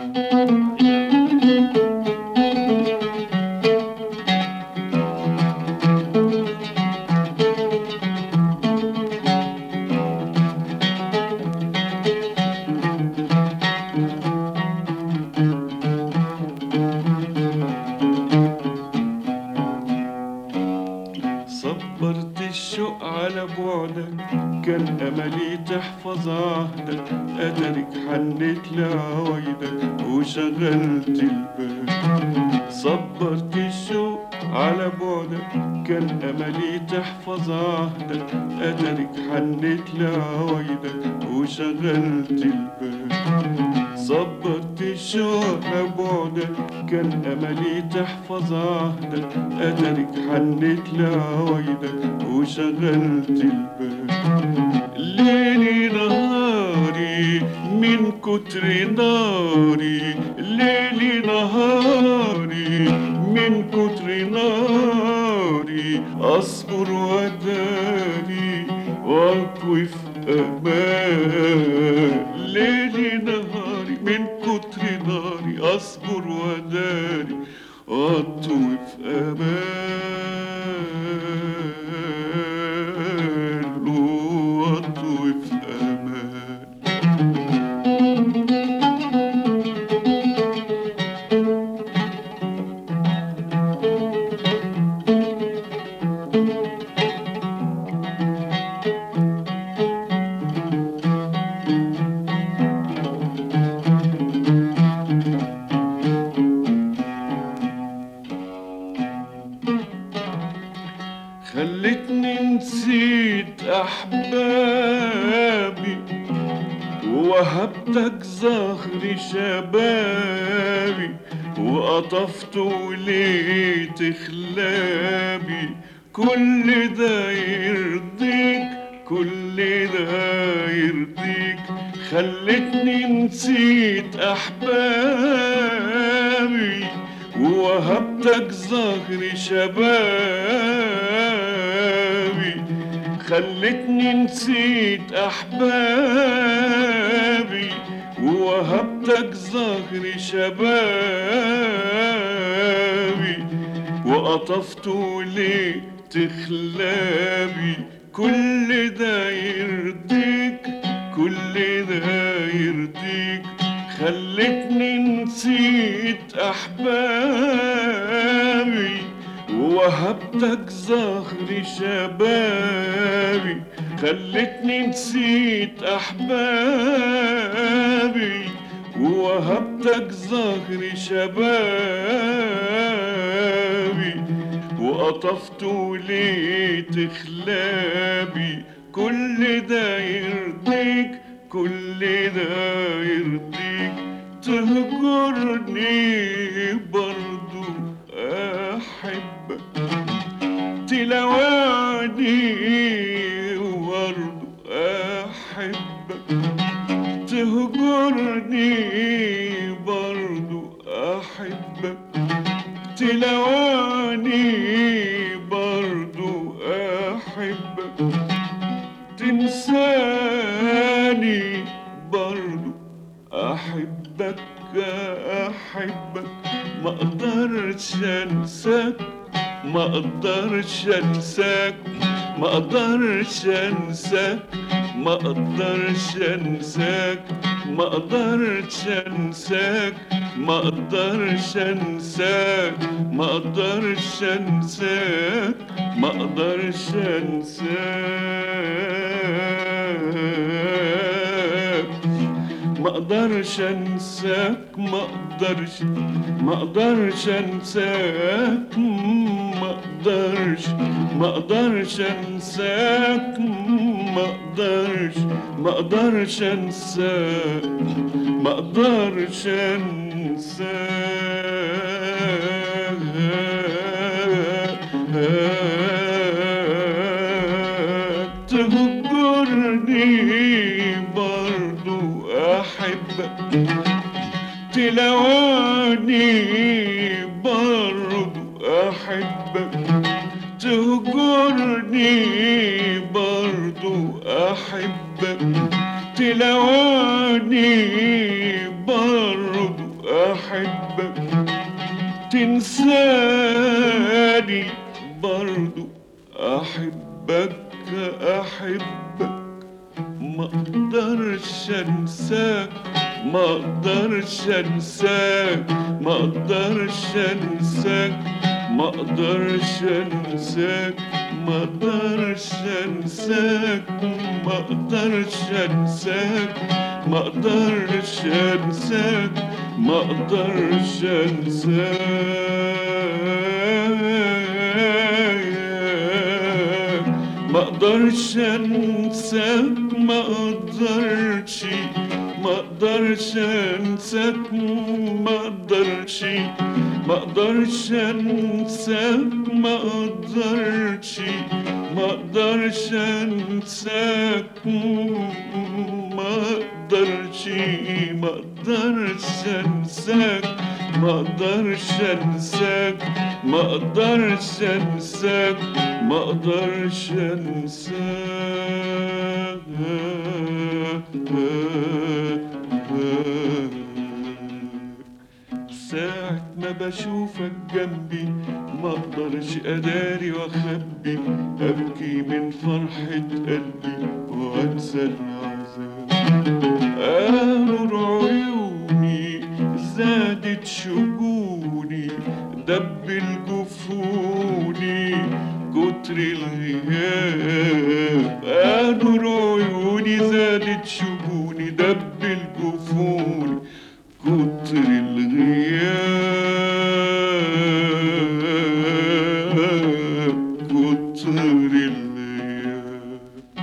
صبرت الشوق على بعدك، كان أملي تحفظ عهدك، قدرك حنيت لعوايدك وشغلت الباب. صبرت الشوق على بعدك، كان أملي تحفظ عهدك، قدرك حنيت لعوايدك وشغلت الباب. صبرت الشوق على بعدك، كان أملي تحفظ عهدك، قدرك حنيت لعوايدك وشغلت الباب. ليلي نهاري من كتر ناري، ليلي نهاري من كتر ناري، أصبر وداري وأطوي في أمان. ليلي نهاري من كتر ناري، أصبر وداري وأطوي في أمان، وأطوي في أمان. خلتني نسيت أحبابي ووهبتك زهر شبابي، وقطفت وليت خلابي. كل ده يرضيك، كل ده يرضيك. خلتني نسيت أحبابي ووهبتك زهر شبابي. خلتني نسيت أحبابي ووهبتك زهر شبابي، وقطفت وليت خلابي. كل ده يرضيك، كل ده يرضيك. خلتني نسيت أحبابي ووهبتك زهر شبابي. خلتني نسيت أحبابي ووهبتك زهر شبابي، وقطفت وليت خلابي. كل ده يرضيك، كل ده يرضيك. تهجرني برضو أحبك، تلواني برضو أحبك. تهجرني برضو أحبك، تلواني برضو أحبك. تنساني برضو أحبك، أحبك. ما أقدرش أنساك، ما أقدرش أنساك، ما أقدرش أنساك، ما أقدرش أنساك، ما أقدرش أنساك، ما أقدرش أنساك، ما أقدرش أنساك، ما أقدرش أنساك. ما أقدرش أنساك، ما أقدرش، ما أقدرش أنساك، ما أقدرش، ما أقدرش أنساك، ما أقدرش، ما أقدرش أنساك، ما أقدرش أنساك. تهجرني برضو أحبك، تلواني برضو أحبك. تهجرني برضو أحبك، تلواني برضو أحبك تنساني برضو أحبك أحبك ما اقدرش انساك ما اقدرش انساك ما اقدرش انساك ما اقدرش انساك ما اقدرش انساك ما اقدرش انساك ما اقدرش انساك ما اقدرش انساك ما اقدرش انساك ما اقدرش ما اقدرش انساك ما اقدرش ما اقدرش انساك ما اقدرش ما اقدرش انساك ما اقدرش ما اقدرش انساك ما اقدرش انساك ما اقدرش انساك ما اقدرش انساك ساعة ما بشوفك جنبي ما اقدرش اداري واخبي ابكي من فرحة قلبي وانسى العذاب نور عيوني زادت شجوني دبل جفوني كتر الغياب نور عيوني زادت شجوني دبل جفوني كتر الغياب كتر الغياب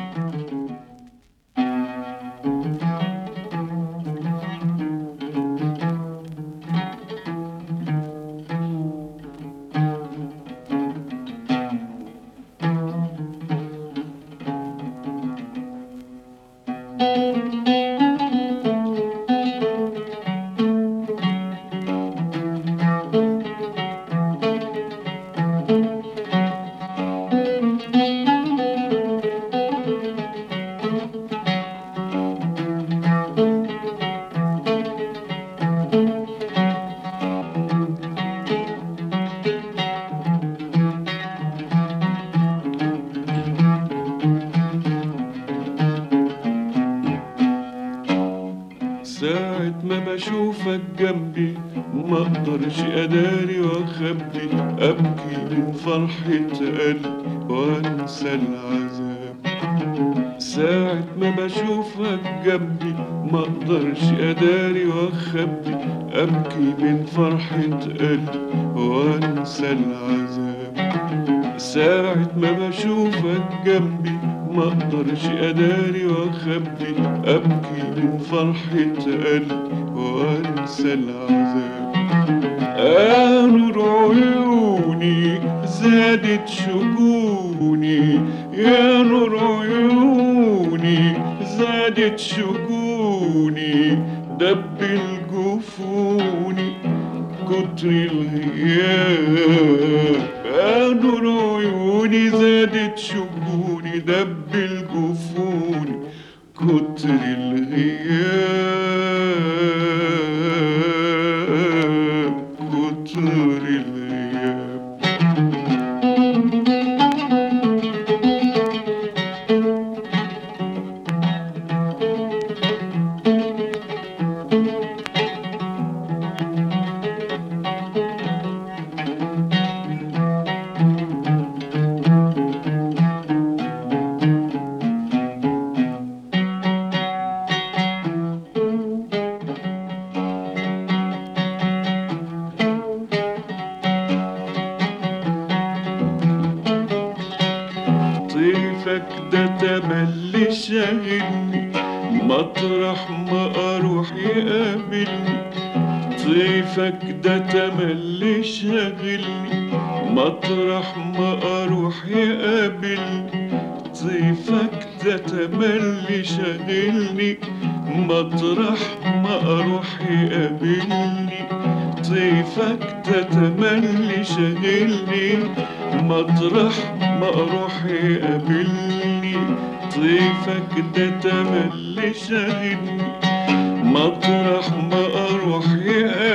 ساعة ما بشوفك جنبي ما اقدرش اداري واخبي ابكي من فرحة قلبي وانسى العذاب ساعة ما بشوفك جنبي ما اقدرش اداري واخبي ابكي من فرحة قلبي وانسى العذاب ساعة ما بشوفك جنبي ما اقدرش اداري واخبي ابكي من فرحة قلبي وانسى العذاب نور عيوني زادت شجوني يا نور عيوني زادت شجوني دبل جفوني كتر الغياب نور عيوني زادت شجوني دبل جفوني كتر الغياب كتر الغياب طيفك ده تملي شاغلني مطرح ما اروح يقابلني طيفك ده تملي شاغلني مطرح ما اروح يقابلني طيفك ده تملي شاغلني مطرح ما اروح يقابلني طيفك ده تملي شاغلني مطرح ما اروح يقابلني طيفك ده تملي شاغلني مطرح ما اروح يقابلني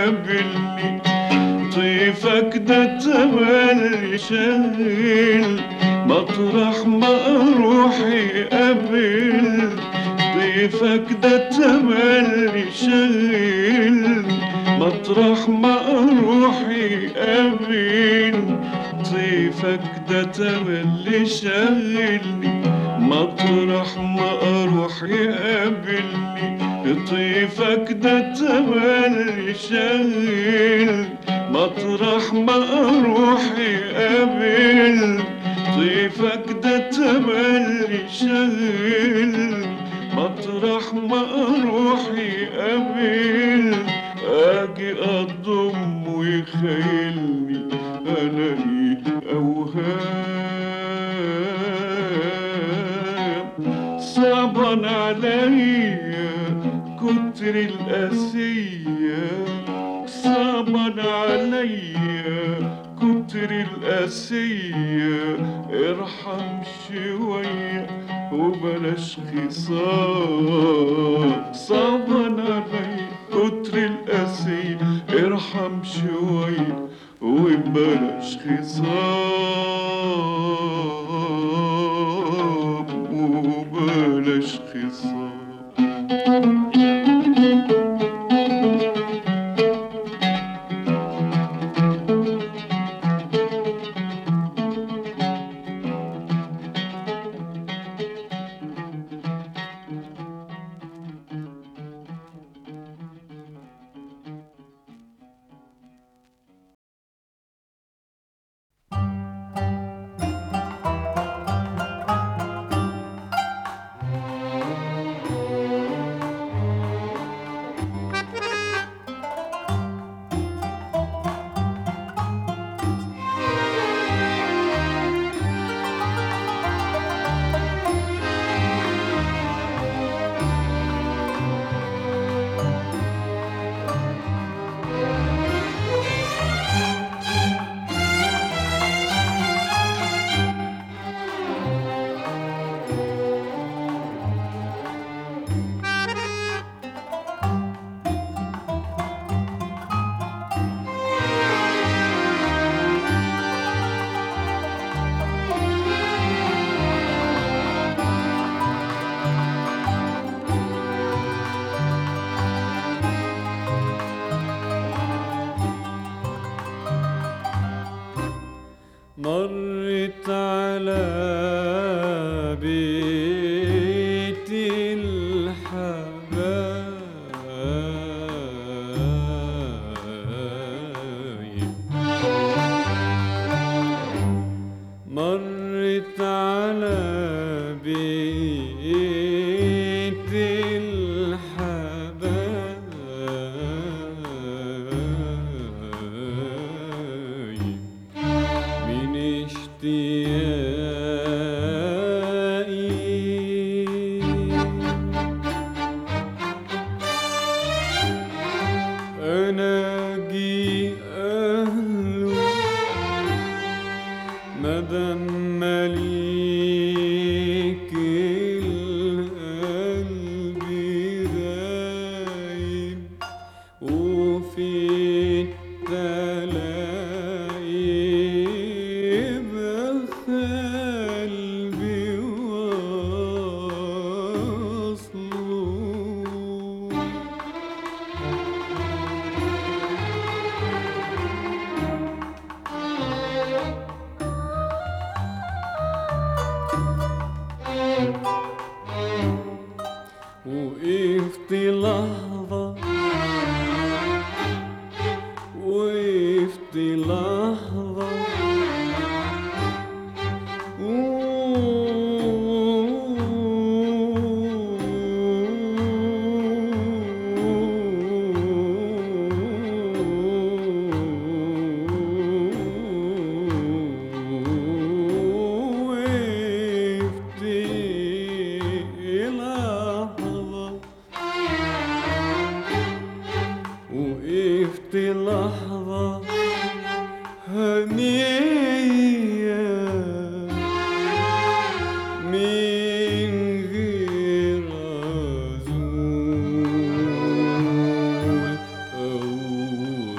يقابلني طيفك ده تملي شاغل مطرح ما اروح يقابلني طيفك ده تملي شاغل مطرح ما اروح يقابلني طيفك ده تملي شاغلني مطرح ما اروح يقابلني طيفك ده تملي شاغل مطرح ما اروح يقابل طيفك ده تملي شاغل مطرح ما اروح يقابل اجي اضم ويخيلني الاقي اوهام صعبا عليا كتر القاسية صعبا عليا كتر القاسية ارحم شوية وبلاش خصام صعبا عليا كتر القاسية ارحم شوية وبلاش خصام وبلاش خصام مرت على بيت الحبايب مرت على بيت الحبايب من اشتياقي أناجي أهله مدام مليك القلب غايب وفي التلاقي بقلبي واصله وقفت لحظة وقفت لحظة وقفت لحظة وقفت لحظة هنية من غير أزول أو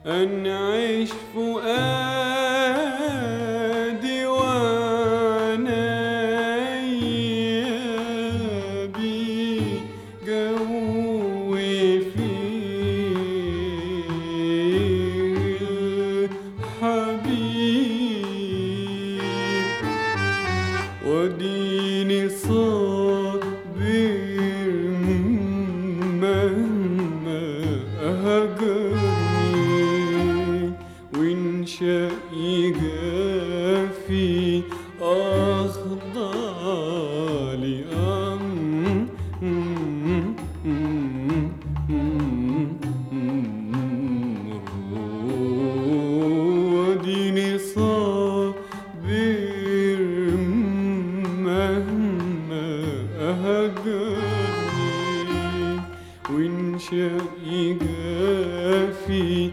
أنعش فؤادي وعنايا بيه جوي فيه الحبيب وديني صابر مهما هجرني وإن شاء يجافي أخضع وديني صابر مهما هجرني وإن شاء يجافي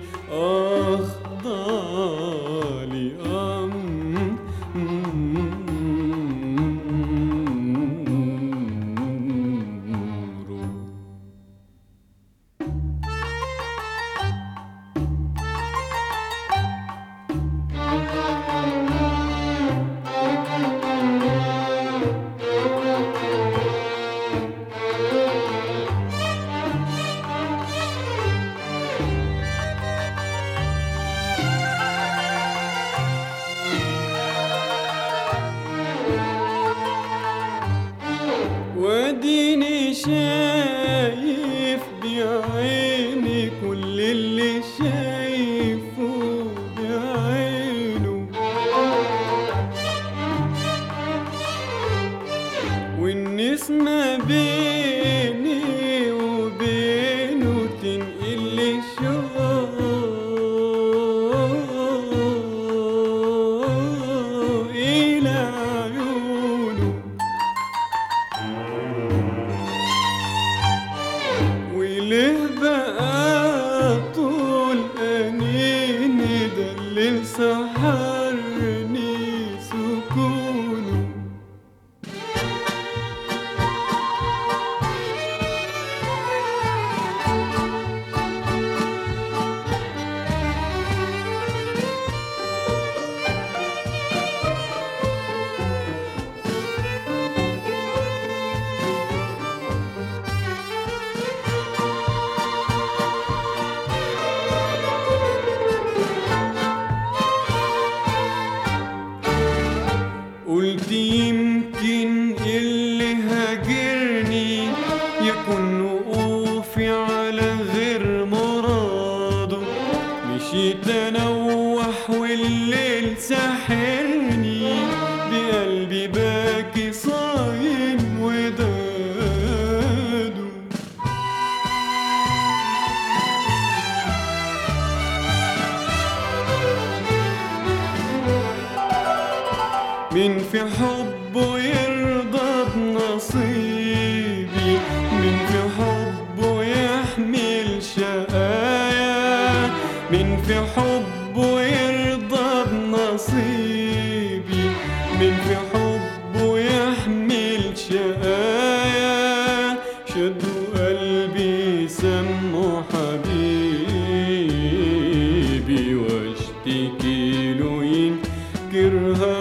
أخضع لأمره. وديني شايف بعيني كل اللي شايفه بعينه والنسمة بيني وبينه تنقل لي شوق إلى عيونه وليه بقى طول أنيني ده اللي سحرني سكونه. قلت يمكن اللي هاجرني يكون وقوفي على غير مراده مشيت انوح والليل ساحرني بقلبي باكي صايم وداده من في حبه يرضى بنصيبي من في حبه يحمل شقايا من في حبه يرضى بنصيبي من في حبه يحمل شقايا شدوا قلبي سموا حبيبي واشتكي له ينكر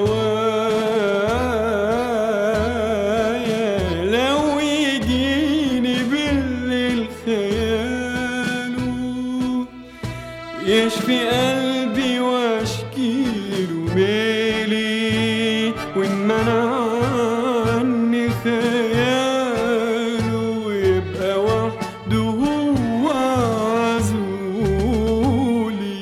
هوايا لو يجيني بالليل خياله يشفي قلبي واشكيله ميلي وإن منع عني خياله يبقى وحده هو عزولي.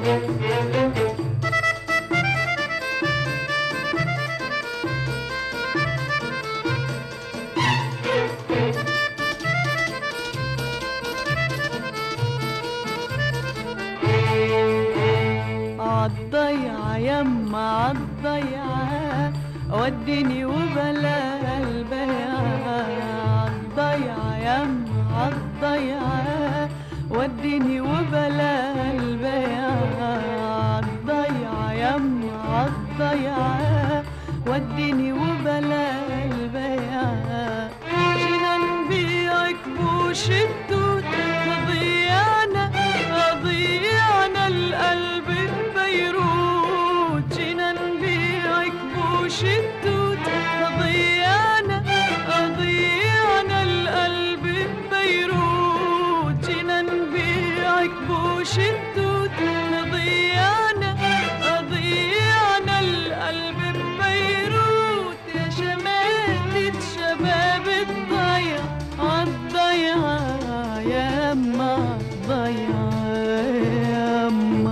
عالضيعة يما عالضيعة وديني وبلا البيعة. عالضيعة يما عالضيعة وديني وبلا البيعة. عالضيعة يما عالضيعة وديني وبلا البيعة. جينا نبيعك بوش التوت ضيعنا ضيعنا القلب ببيروت. جينا نبيعك بوش التوت ضيعنا ضيعنا القلب ببيروت. جينا نبيعك بوش التوت ضيعنا ضيعنا القلب ببيروت. يا شماتة شباب الضيعة عالضيعة يما الضيعة يما.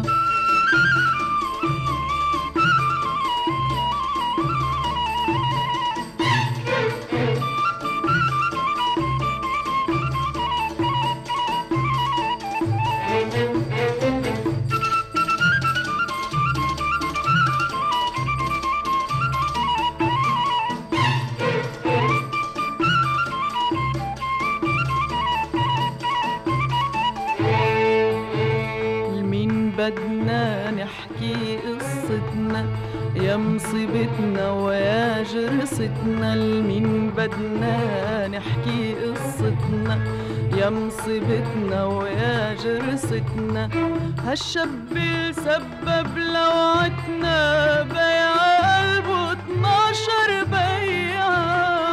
بدنا نحكي قصتنا يا مصيبتنا ويا جرستنا. لمين بدنا نحكي قصتنا يا مصيبتنا ويا جرستنا. هالشاب سبب لوعتنا بيع قلبه 12 بيعة.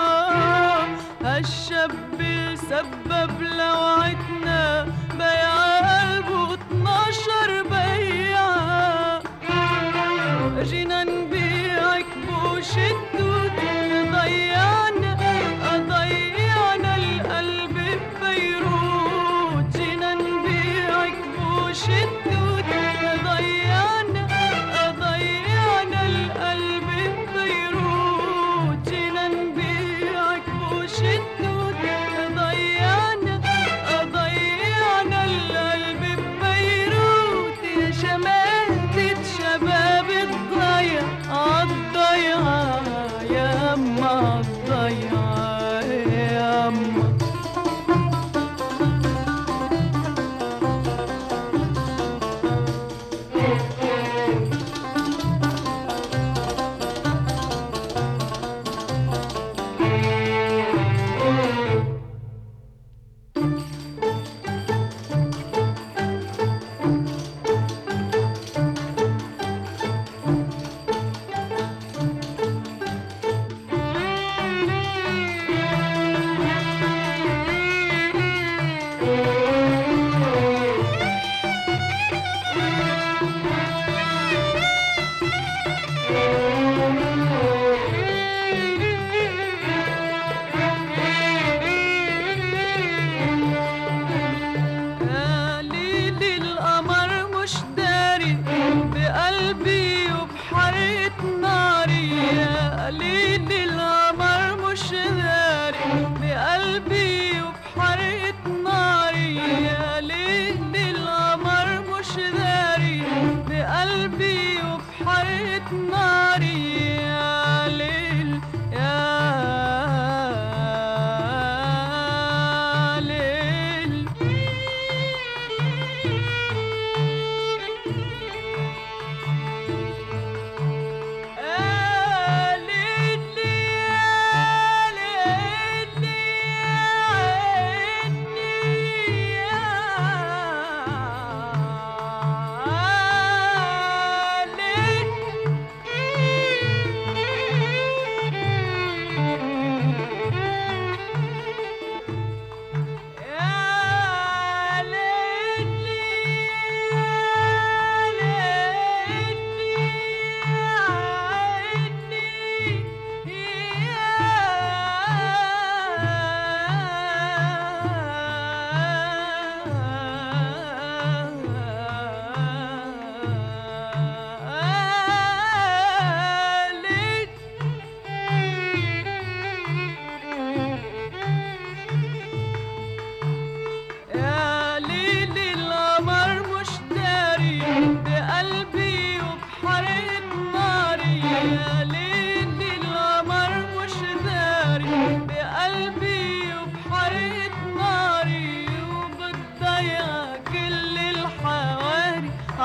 هالشاب سبب لوعتنا بيع قلبه 12 بيعة. جينا نبيعك بوش التوت ضيعنا ضيعنا القلب ببيروت. جينا نبيعك بوش التوت ضيعنا ضيعنا القلب ببيروت. جينا نبيعك بوش التوت ضيعنا ضيعنا القلب ببيروت. يا شماتة شباب الضيعة عالضيعة يما الضيعة يما. بقلبي وبحرقة ناري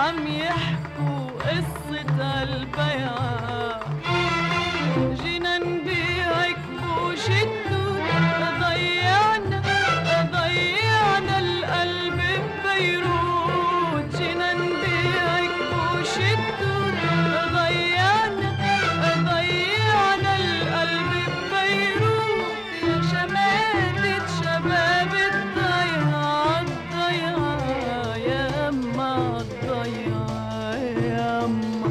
عم يحكوا قصة البيعة، جينا نبيعك بوش الدود، ضيعنا القلب ببيروت، جينا نبيعك بوش الدود، ضيعنا القلب ببيروت، يا شماتة شباب الضيعة يا أما الضيعة يا أما.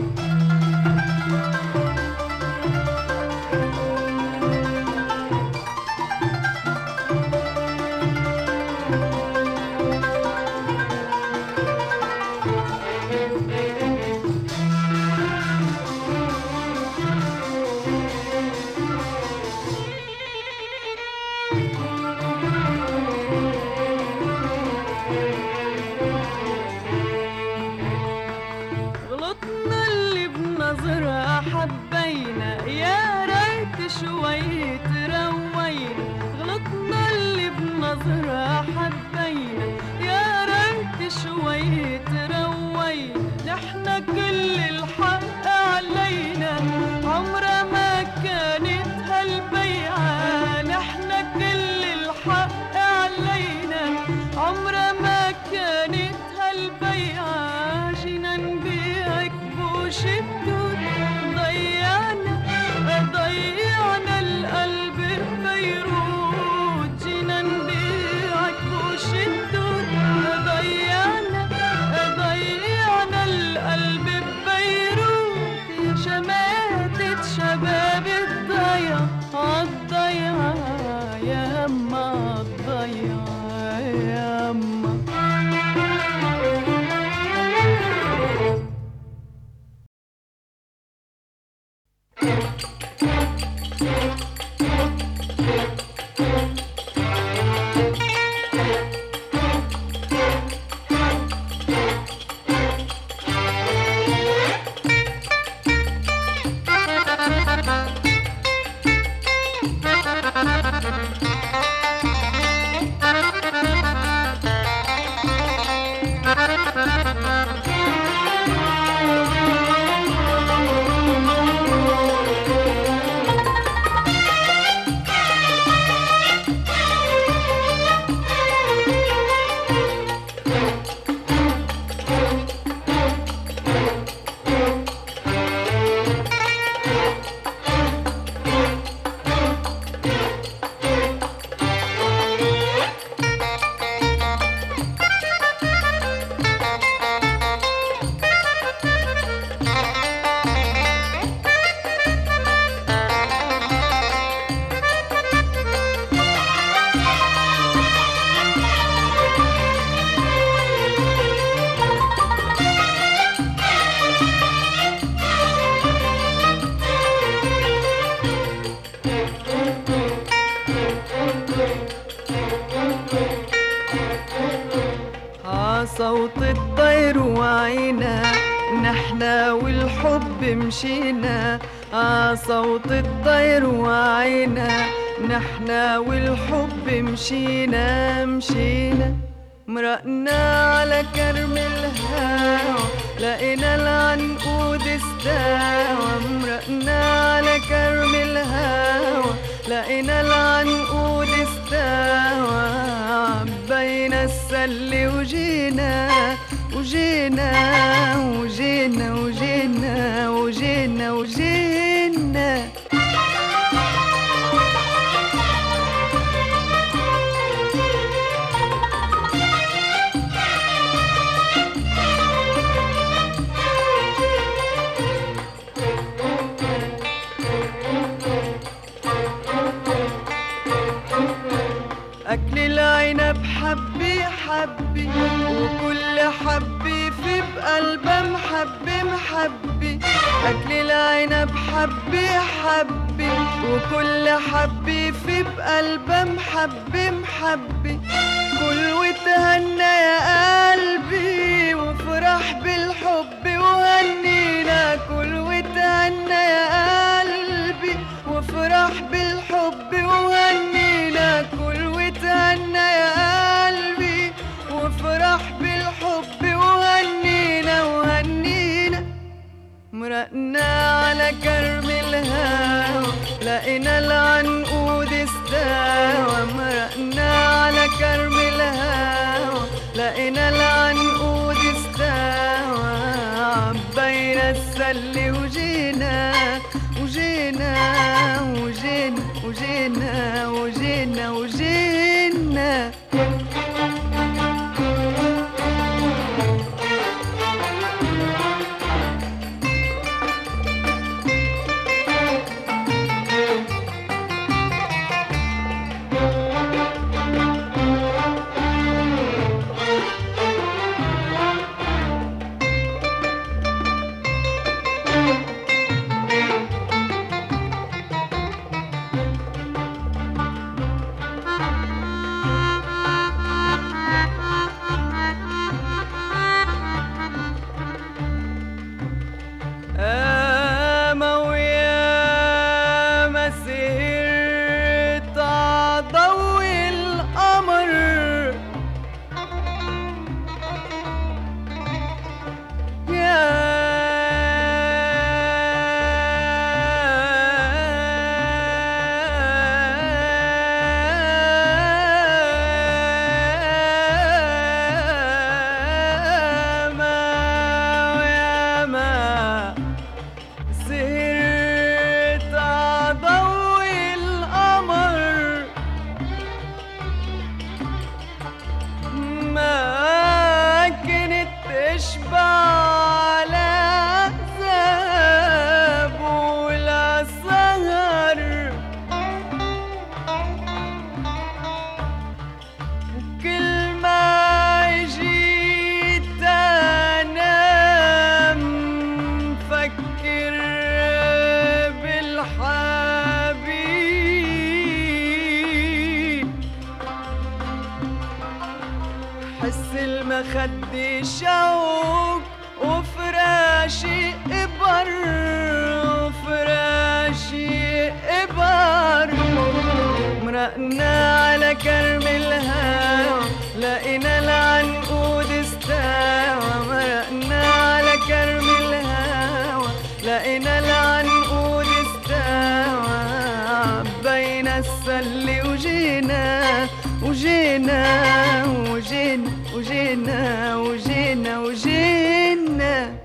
غلطنا اللي بنظرة حبينا، يا ريت شوي تروينا، غلطنا اللي بنظرة حبينا، يا ريت شوي تروينا، نحنا كل الحق علينا، عمرها ما كانت هالبيعة، نحنا كل الحق علينا، عمرها ما كانت هالبيعة، جينا نبيعك بوش الدود، ضيعنا القلب ببيروت، جينا نبيعك بوش الدود، ضيعنا القلب ببيروت، يا شماتة شباب الضيعة يا أما الضيعة يا أما. صوت الطير وعينا، نحنا والحب مشينا، صوت الطير وعينا، نحنا والحب مشينا، مرقنا على كرم الهوى، لقينا العنقود استوى، مرقنا على كرم الهوى، لقينا العنقود استوى، عبينا السل وجينا وجينا وجينا وجينا وجينا وجينا. أكل العنب حبي حبي، وكل حبي في بقلبه محبي، أكل العنب حبي حبي، وكل حبي في بقلبه محبي، كل وتهنى يا قلبي، وفرح بالحب وهنينا، كل وتهنى يا قلبي، وفرح بالحب وهنينا، كل وتهنى يا قلبي، وفرح بالحب وهنينا لقينا العنقود استوى بين السل وجينا وجينا وجينا وجينا وجينا وجينا خدي شوق وفراشي إبر وفراشي إبر مرقنا على كرم الهوى لقينا العنقود استوى مرقنا على كرم الهوى لقينا العنقود استوى بين السل وجينا وجينا وجينا وجينا وجينا وجينا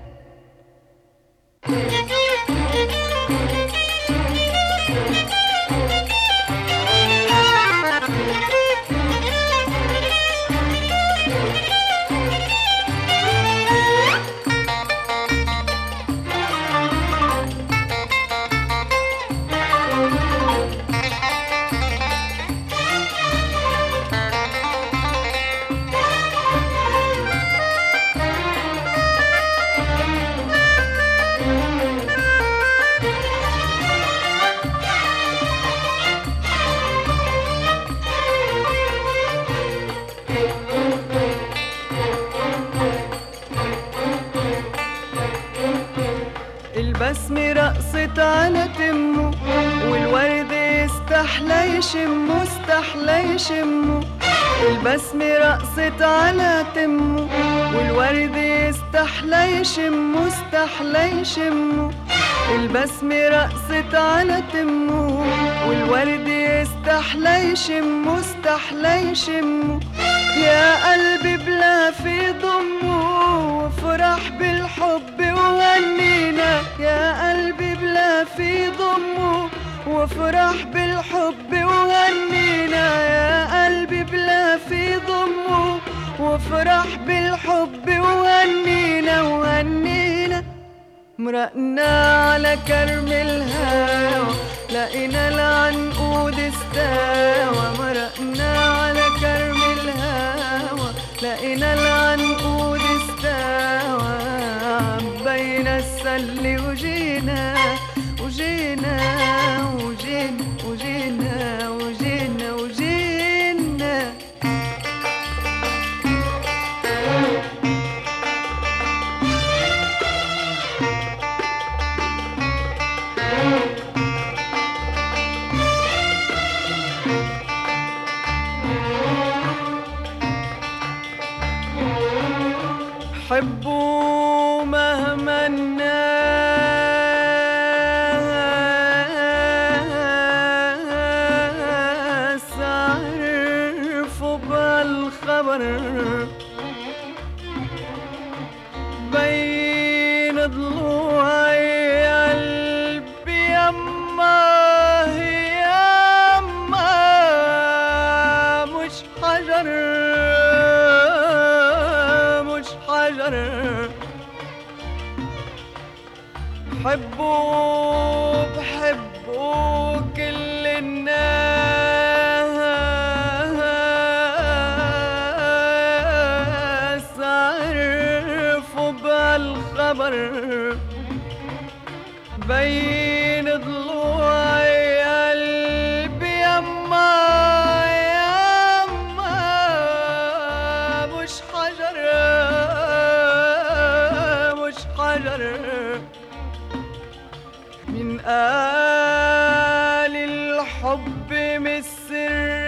البسمة رقصت على تمه والورد استحلى يشمه استحلى يشمه البسمة رقصت على تمه والورد استحلى يشمه استحلى يشمه البسمة رقصت على تمه والورد استحلى يشمه استحلى يشمه يا قلبي بلا في ضمه وفرح بالحب وغنينا يا قلبي بلا في ضمه وفرح بالحب وغنينا يا قلبي بلا في ضمه وفرح بالحب وغنينا وغنينا مرقنا على كرم الهوى لقينا العنقود استوى مرقنا على كرم الهوى لقينا العنقود استوى بين السل وجينا وجينا وجينا وجينا وجينا وجينا حبوا مهما الناس عرفوا بالخبر حبوا بحبوا كل الناس عرفوا بالخبر بين ضلوعي قلبي يما يما مش حجر مش حجر من قال الحب من سر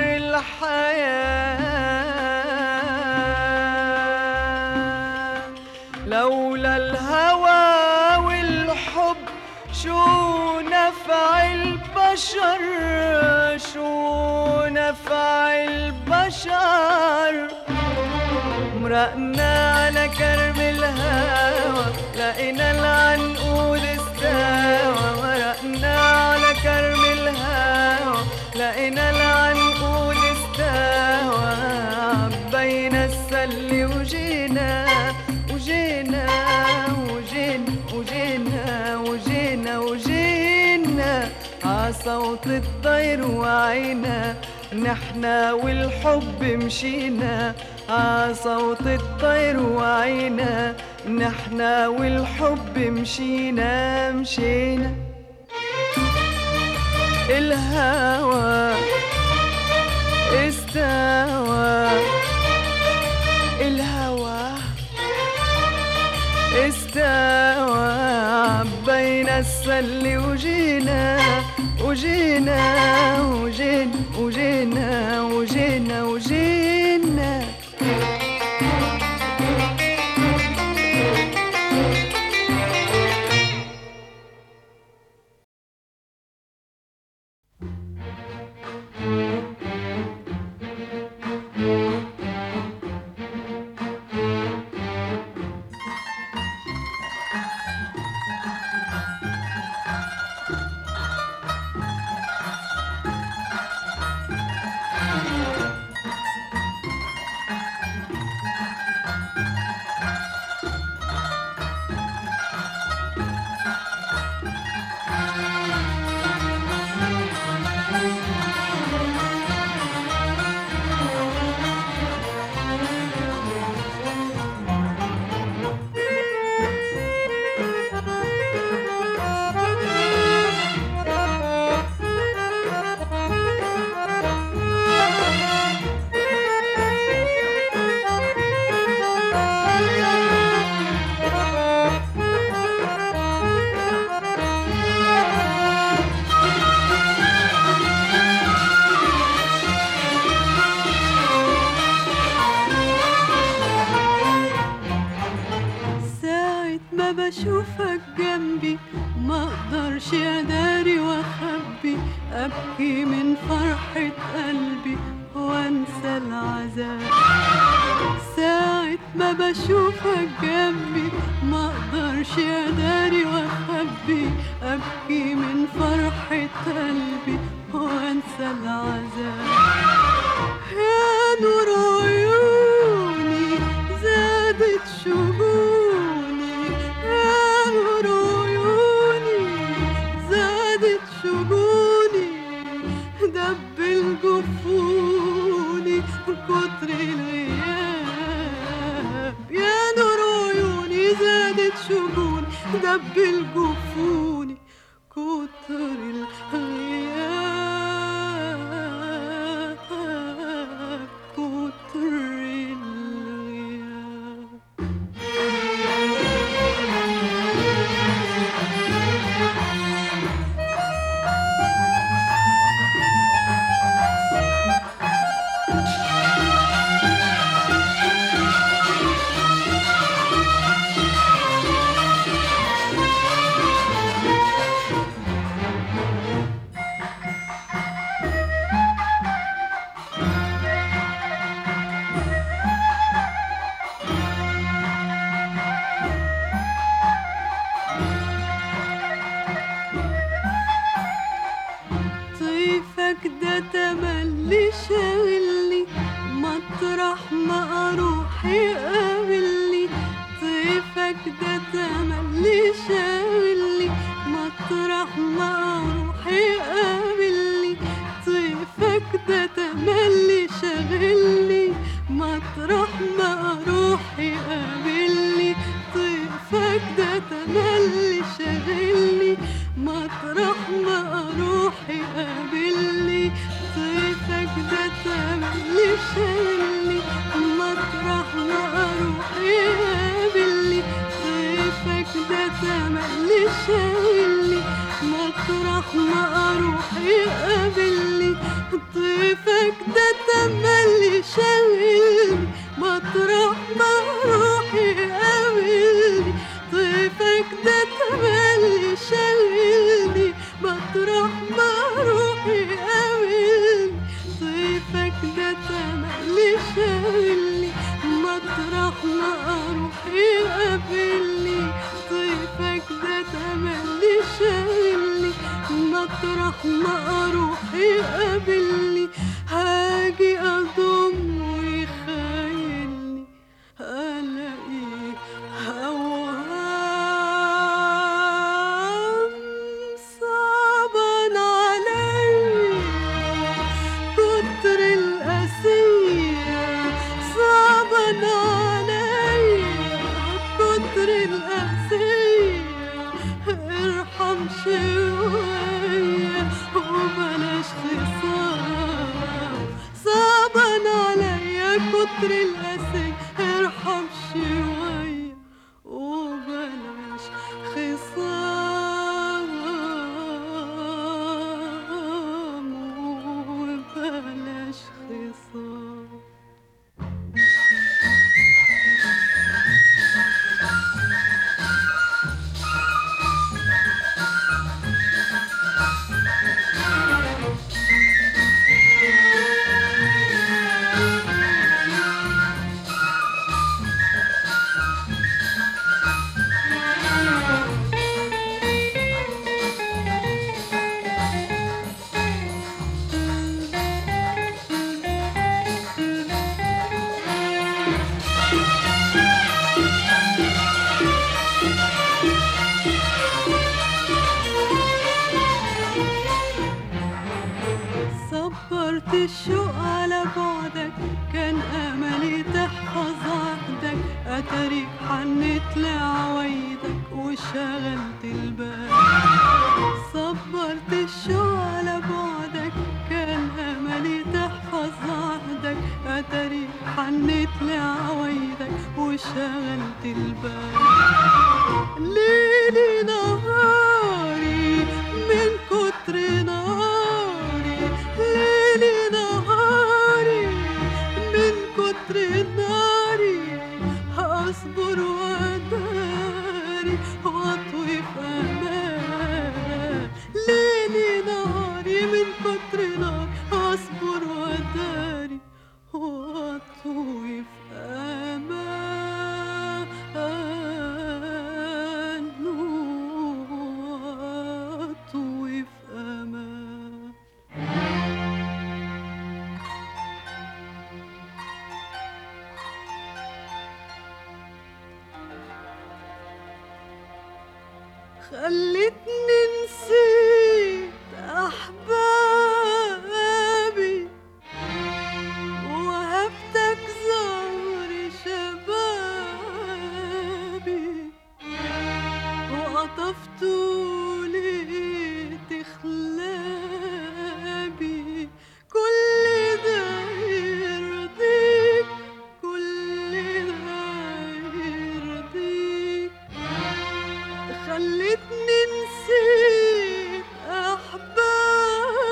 الحياة لولا الهوى والحب شو نفع البشر شو نفع البشر مرقنا على كرب الهوى لقينا العنقود استوى مرقنا على كرب الهوى لقينا العنقود استوى عبينا السل وجينا وجينا وجينا وجينا وجينا وجينا عصوت الطير وعينا نحنا والحب مشينا عصوت الطير وعينا نحنا والحب مشينا مشينا الهوى استوى الهوى استوى عبينا السل وجينا وجينا وجينا وجينا وجينا وجينا بشوفك جنبي ما اقدرش اداري واخبي ابكي من فرحة قلبي وانسى العذاب ساعة ما بشوفك جنبي ما اقدرش اداري واخبي ابكي من فرحة قلبي وانسى العذاب يا نور عيوني زادت شجوني يا نور عيوني زادت شجوني دبل جفوني كتر الغياب يا نور عيوني زادت شجوني دبل جفوني كتر الغياب كتر الغياب طيفك ده تملي شاغلني مطرح ما اروح يقابلني طيفك ده تملي شاغلني تملي شاغلني مطرح ما اروح يقابلني طيفك ده تملي شاغلني مطرح ما اروح يقابلني طيفك ده تملي شاغلني مطرح ما اروح يقابلني طيفك ده تملي شاغلني مطرح ما اروح يقابلني طيفك ده تملي شاغلني مطرح ما اروح يقابلني طيفك ده تملي شاغلني مطرح ما اروح يقابلني طيفك ده تملي شاغلني مطرح ما اروح يقابلني طيفك ده تملي شاغلني مطرح ما اروح يقابلني هاجي اضم ويخيلني الاقيه اوهام صعبان عليا كتر القاسية صعبان عليا كتر القاسية ارحم شوية وبلاش خصام صعبان عليا كتر القاسية ارحم شوية وبلاش خصام وبلاش خصام صبرت الشوق على بعدك كان املي تحفظ عهدك اتاريك حنت لعوايدك وشغلت البال صبرت الشوق على بعدك كان املي تحفظ عهدك اتاريك حنت لعوايدك وشغلت البال ليلي نهاري من كتر ناري ليلي نهاري من كتر ناري هصبر واداري واطوي في امان ليلي نهاري من كتر نار هصبر واداري واطوي في امان واطوي في امان خلتني نسيت أحبابي وهبتك زهر شبابي وقطفت ليت خلابي كل ده يرضيك كل ده يرضيك خلتني نسيت أحبابي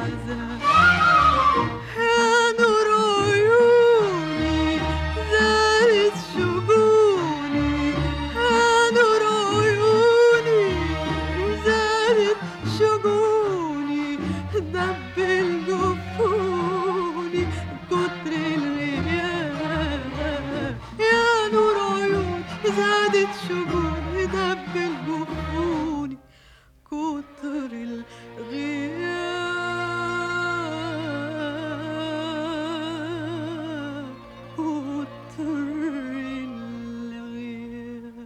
الأحزان يا نور عيوني زادت شجوني يا نور عيوني زادت شجوني دبل جفوني كتر الغياب يا نور عيوني زادت شجوني دبل جفوني كتر الغياب كتر الغياب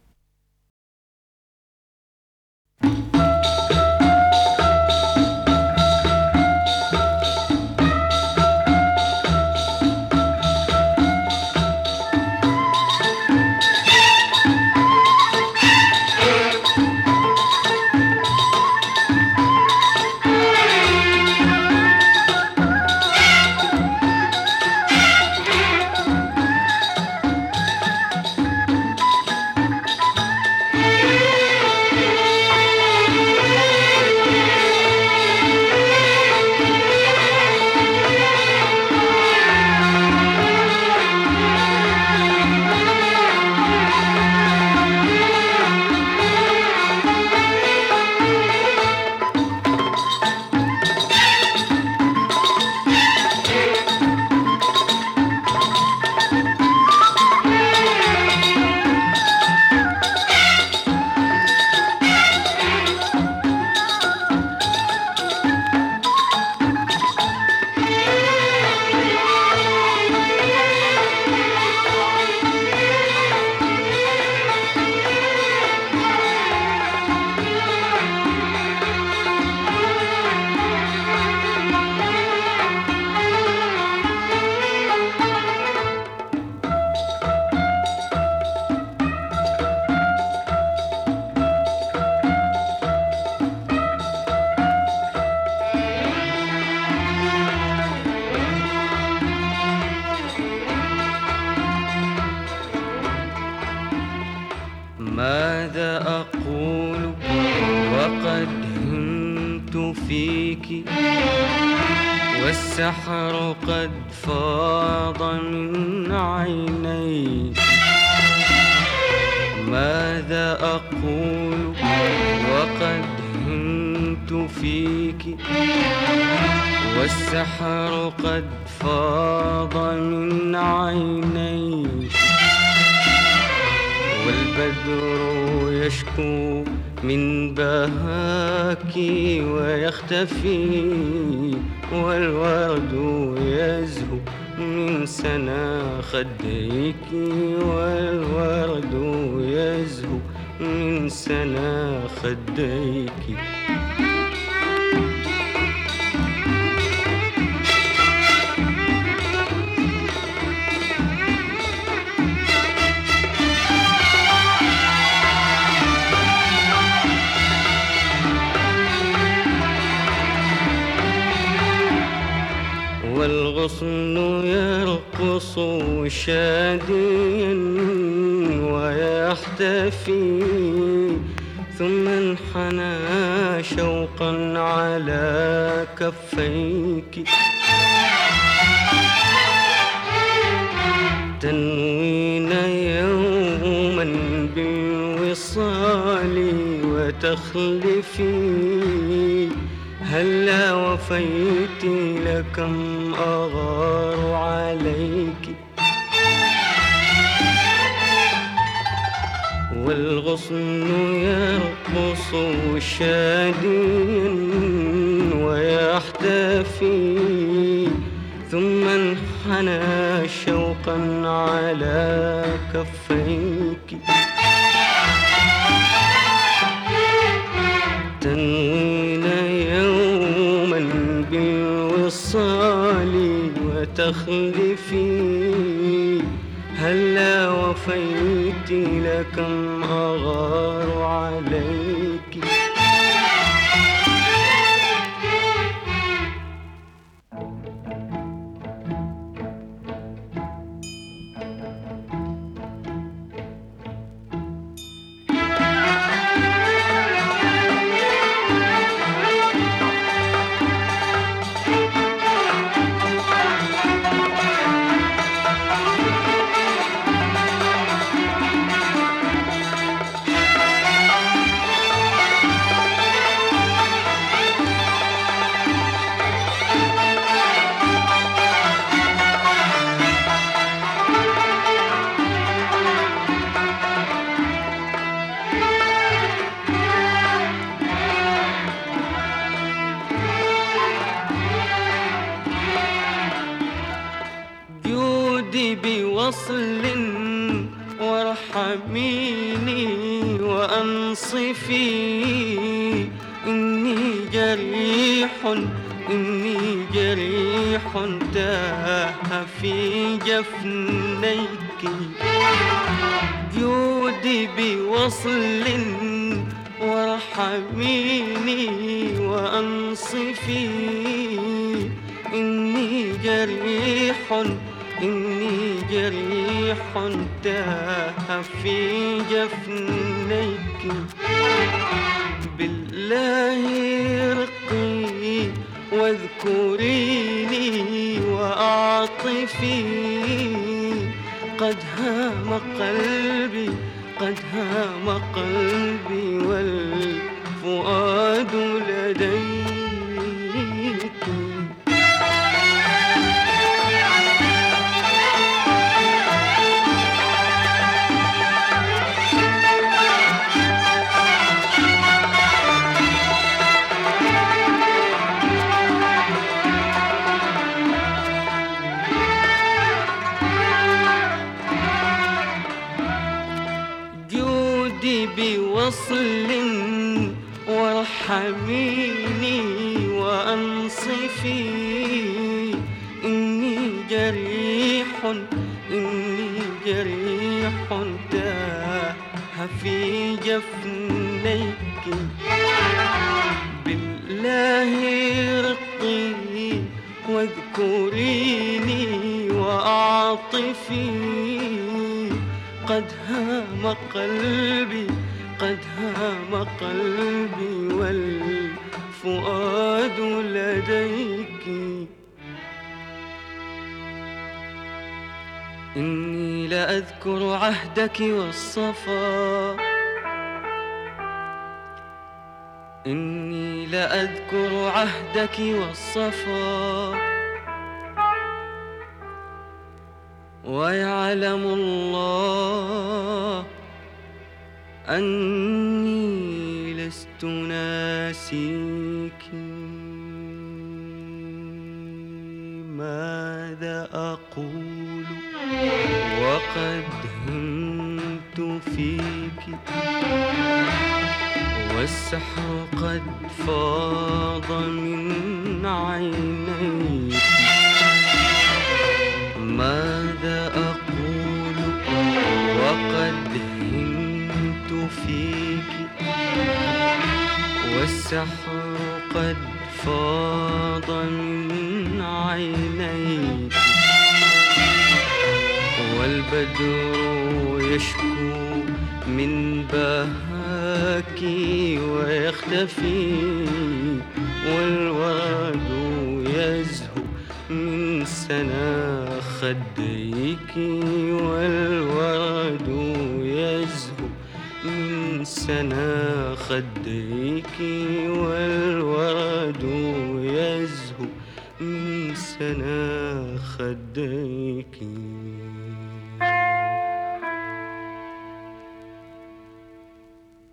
ماذا أقول وقد هنت فيك والسحر قد فاض من عينيك ماذا أقول وقد هنت فيك والسحر قد فاض من عينيك والبدر يشكو من بهاك ويختفي والورد يزهو من سنا خديك والورد يزهو من سنا خديك والغصن يرقص شاديا ويحتفي ثم انحنى شوقا على كفيك تنوين يوما بالوصال وتخلفي هلا وفيت لكم أغار عليك والغصن يرقص شاديا ويحتفي ثم انحنى شوقا على كفيك تنوين يوما بالوصال وتخلفي هلا وفيت لكم أغار عليك وارحميني وأنصفي، إني جريح تاه في جفنيك. جودي بوصل وارحميني وأنصفي، إني جريح تاه في جفنيك. بالله رقي واذكريني وأعطفي، قد هام قلبي والفؤاد لديك. بوصل وارحميني وأنصفي، إني جريح تاه في جفنيك. بالله رقي واذكريني وأعطفي، قد هام قلبي والفؤاد لديك. إني لأذكر عهدك والصفا، إني لأذكر عهدك والصفا، ويعلم الله أني لست ناسيك. ماذا أقول وقد همت فيك، والسحر قد فاض من عينيك. ماذا أقول وقد همت فيك، والسحر قد فاض من عينيك. والبدر يشكو من بهاك ويختفي، والورد يزهو من سنا خديك. والورد يزهو من سنا خديك، والورد يزهو من سنا خديك.